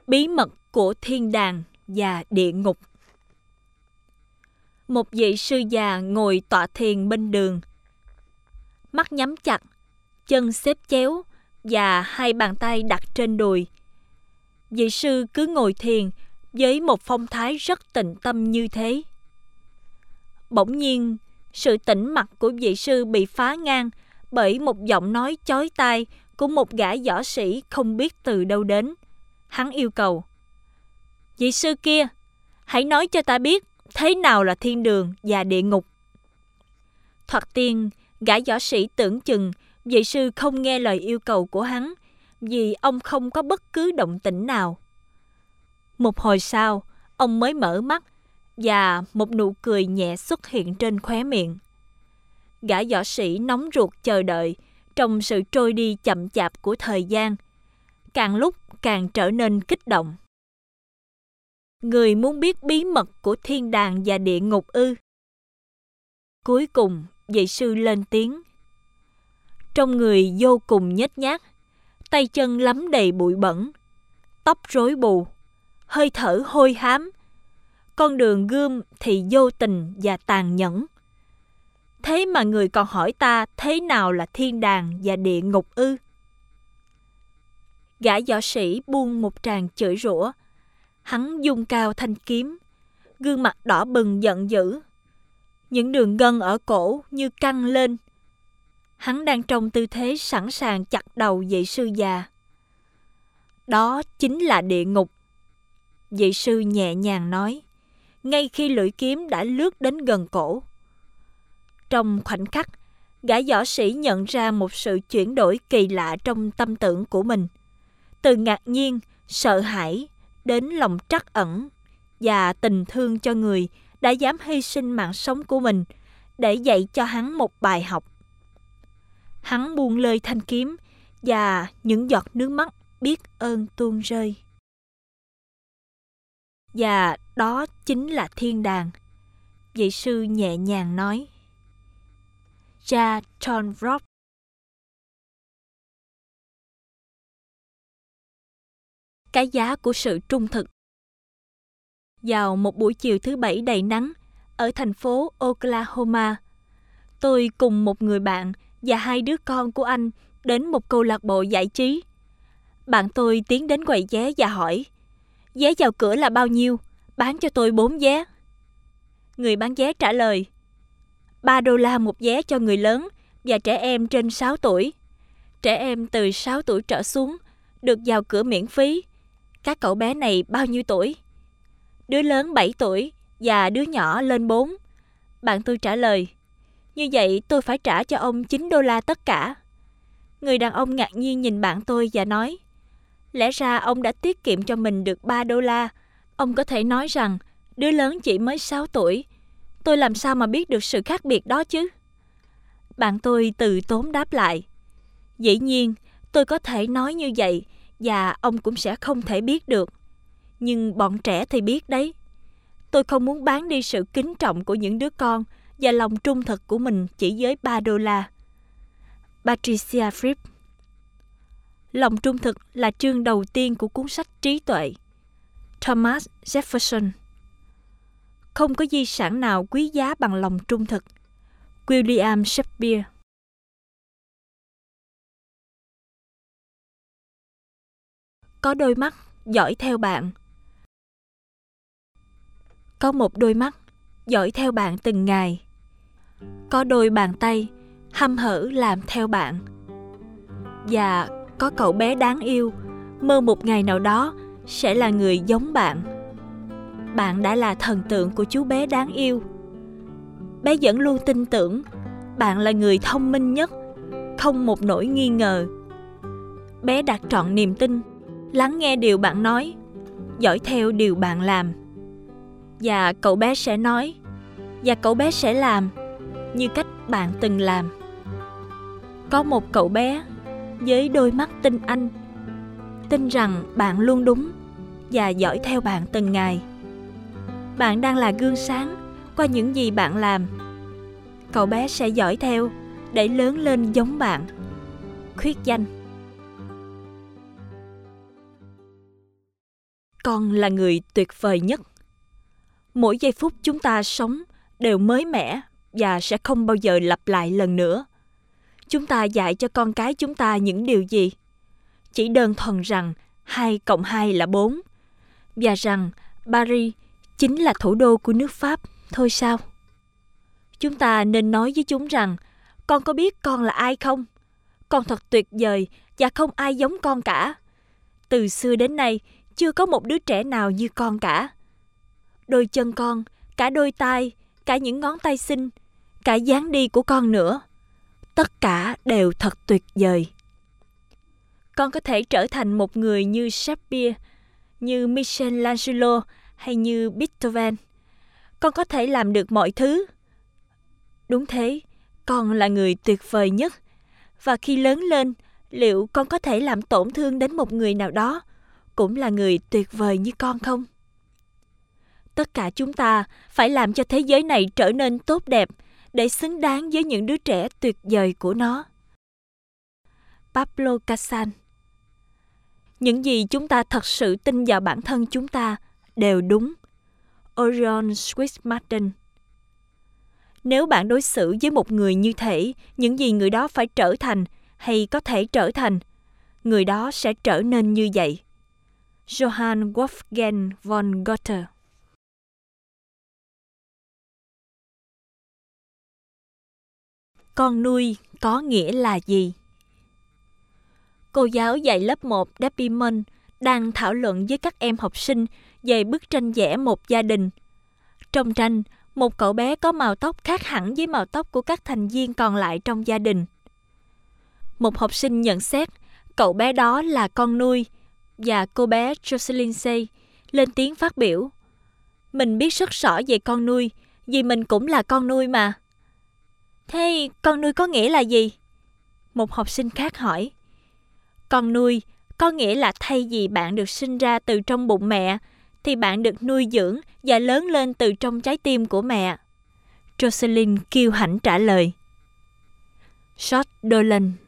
Bí mật của thiên đàng và địa ngục. Một vị sư già ngồi tọa thiền bên đường, mắt nhắm chặt, chân xếp chéo và hai bàn tay đặt trên đùi. Vị sư cứ ngồi thiền với một phong thái rất tịnh tâm như thế. Bỗng nhiên, sự tĩnh mặc của vị sư bị phá ngang bởi một giọng nói chói tai của một gã võ sĩ không biết từ đâu đến. Hắn yêu cầu: "Vị sư kia, hãy nói cho ta biết thế nào là thiên đường và địa ngục." Thoạt tiên, gã võ sĩ tưởng chừng vị sư không nghe lời yêu cầu của hắn, vì ông không có bất cứ động tĩnh nào. Một hồi sau, ông mới mở mắt và một nụ cười nhẹ xuất hiện trên khóe miệng. Gã võ sĩ nóng ruột chờ đợi trong sự trôi đi chậm chạp của thời gian, càng lúc càng trở nên kích động. Người muốn biết bí mật của thiên đàng và địa ngục ư? Cuối cùng, vị sư lên tiếng. Trong người vô cùng nhếch nhác, tay chân lấm đầy bụi bẩn, tóc rối bù, hơi thở hôi hám. Con đường gươm thì vô tình và tàn nhẫn. Thế mà người còn hỏi ta thế nào là thiên đàng và địa ngục ư? Gã võ sĩ buông một tràng chửi rủa. Hắn giương cao thanh kiếm, gương mặt đỏ bừng giận dữ. Những đường gân ở cổ như căng lên. Hắn đang trong tư thế sẵn sàng chặt đầu vị sư già. Đó chính là địa ngục, vị sư nhẹ nhàng nói, ngay khi lưỡi kiếm đã lướt đến gần cổ. Trong khoảnh khắc, gã võ sĩ nhận ra một sự chuyển đổi kỳ lạ trong tâm tưởng của mình. Từ ngạc nhiên, sợ hãi, đến lòng trắc ẩn và tình thương cho người đã dám hy sinh mạng sống của mình để dạy cho hắn một bài học. Hắn buông lơi thanh kiếm và những giọt nước mắt biết ơn tuôn rơi. Và đó chính là thiên đàng, vị sư nhẹ nhàng nói. Cha John Robb. Cái giá của sự trung thực. Vào một buổi chiều thứ Bảy đầy nắng ở thành phố Oklahoma, tôi cùng một người bạn và hai đứa con của anh đến một câu lạc bộ giải trí. Bạn tôi tiến đến quầy vé và hỏi: "Vé vào cửa là bao nhiêu? Bán cho tôi 4 vé." Người bán vé trả lời: $3 một vé cho người lớn và trẻ em trên 6 tuổi. Trẻ em từ 6 tuổi trở xuống được vào cửa miễn phí. Các cậu bé này bao nhiêu tuổi? Đứa lớn 7 tuổi và đứa nhỏ lên 4. Bạn tôi trả lời: "Như vậy tôi phải trả cho ông $9 tất cả." Người đàn ông ngạc nhiên nhìn bạn tôi và nói: "Lẽ ra ông đã tiết kiệm cho mình được $3. Ông có thể nói rằng đứa lớn chỉ mới 6 tuổi. Tôi làm sao mà biết được sự khác biệt đó chứ?" Bạn tôi từ tốn đáp lại: "Dĩ nhiên, tôi có thể nói như vậy và ông cũng sẽ không thể biết được. Nhưng bọn trẻ thì biết đấy. Tôi không muốn bán đi sự kính trọng của những đứa con và lòng trung thực của mình chỉ với $3. Patricia Fripp. Lòng trung thực là chương đầu tiên của cuốn sách Trí tuệ. Thomas Jefferson. Không có di sản nào quý giá bằng lòng trung thực. William Shakespeare. Có đôi mắt dõi theo bạn. Có một đôi mắt dõi theo bạn từng ngày. Có đôi bàn tay hăm hở làm theo bạn. Và có cậu bé đáng yêu mơ một ngày nào đó sẽ là người giống bạn. Bạn đã là thần tượng của chú bé đáng yêu. Bé vẫn luôn tin tưởng bạn là người thông minh nhất, không một nỗi nghi ngờ. Bé đặt trọn niềm tin, lắng nghe điều bạn nói, dõi theo điều bạn làm. Và cậu bé sẽ nói, và cậu bé sẽ làm như cách bạn từng làm. Có một cậu bé với đôi mắt tin anh, tin rằng bạn luôn đúng và dõi theo bạn từng ngày. Bạn đang là gương sáng qua những gì bạn làm. Cậu bé sẽ dõi theo để lớn lên giống bạn. Khuyết danh. con là người tuyệt vời nhất. Mỗi giây phút chúng ta sống đều mới mẻ và sẽ không bao giờ lặp lại lần nữa. Chúng ta dạy cho con cái chúng ta những điều gì? Chỉ đơn thuần rằng 2 cộng 2 là 4 và rằng Paris chính là thủ đô của nước Pháp thôi sao? Chúng ta nên nói với chúng rằng con có biết con là ai không? Con thật tuyệt vời và không ai giống con cả. Từ xưa đến nay chưa có một đứa trẻ nào như con cả. Đôi chân con, cả đôi tay, cả những ngón tay xinh, cả dáng đi của con nữa. Tất cả đều thật tuyệt vời. Con có thể trở thành một người như Shakespeare, như Michelangelo hay như Beethoven. Con có thể làm được mọi thứ. Đúng thế, con là người tuyệt vời nhất. Và khi lớn lên, liệu con có thể làm tổn thương đến một người nào đó cũng là người tuyệt vời như con không? Tất cả chúng ta phải làm cho thế giới này trở nên tốt đẹp để xứng đáng với những đứa trẻ tuyệt vời của nó. Pablo Casals. Những gì chúng ta thật sự tin vào bản thân chúng ta đều đúng. Orion Swiss Martin. Nếu bạn đối xử với một người như thể những gì người đó phải trở thành hay có thể trở thành, người đó sẽ trở nên như vậy. Johann Wolfgang von Goethe. Con nuôi có nghĩa là gì? Cô giáo dạy lớp 1 Debbie Munn đang thảo luận với các em học sinh về bức tranh vẽ một gia đình. Trong tranh, một cậu bé có màu tóc khác hẳn với màu tóc của các thành viên còn lại trong gia đình. Một học sinh nhận xét cậu bé đó là con nuôi và cô bé Jocelyn Say lên tiếng phát biểu. Mình biết rất rõ về con nuôi vì mình cũng là con nuôi mà. Thế con nuôi có nghĩa là gì? Một học sinh khác hỏi. Con nuôi có nghĩa là thay vì bạn được sinh ra từ trong bụng mẹ, thì bạn được nuôi dưỡng và lớn lên từ trong trái tim của mẹ. Jocelyn kiêu hãnh trả lời. George Dolan